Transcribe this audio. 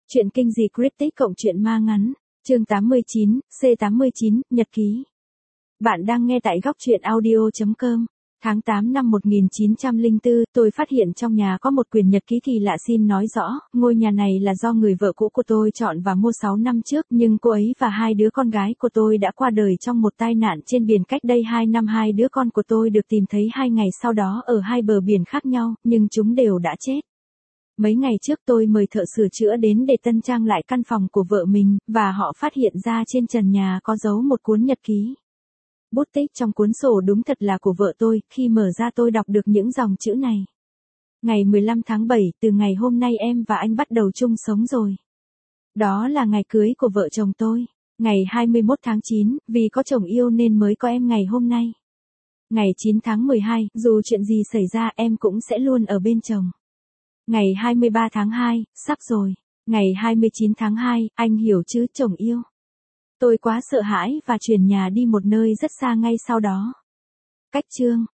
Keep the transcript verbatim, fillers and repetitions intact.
Chuyện kinh dị cryptic cộng truyện ma ngắn. Chương tám mươi chín, C tám mươi chín, Nhật ký. Bạn đang nghe tại góc truyện audio chấm com. Tháng tám năm một nghìn chín trăm lẻ bốn, tôi phát hiện trong nhà có một quyển nhật ký kỳ lạ. Xin nói rõ, ngôi nhà này là do người vợ cũ của tôi chọn và mua sáu năm trước, nhưng cô ấy và hai đứa con gái của tôi đã qua đời trong một tai nạn trên biển cách đây hai năm. Hai đứa con của tôi được tìm thấy hai ngày sau đó ở hai bờ biển khác nhau, nhưng chúng đều đã chết. Mấy ngày trước tôi mời thợ sửa chữa đến để tân trang lại căn phòng của vợ mình, và họ phát hiện ra trên trần nhà có dấu một cuốn nhật ký. Bút tích trong cuốn sổ đúng thật là của vợ tôi. Khi mở ra tôi đọc được những dòng chữ này. Ngày mười lăm tháng bảy, từ ngày hôm nay em và anh bắt đầu chung sống rồi. Đó là ngày cưới của vợ chồng tôi. Ngày hai mươi mốt tháng chín, vì có chồng yêu nên mới có em ngày hôm nay. Ngày chín tháng mười hai, dù chuyện gì xảy ra em cũng sẽ luôn ở bên chồng. Ngày hai mươi ba tháng hai, sắp rồi. Ngày hai mươi chín tháng hai, anh hiểu chứ, chồng yêu. Tôi quá sợ hãi và chuyển nhà đi một nơi rất xa ngay sau đó. Cách chương.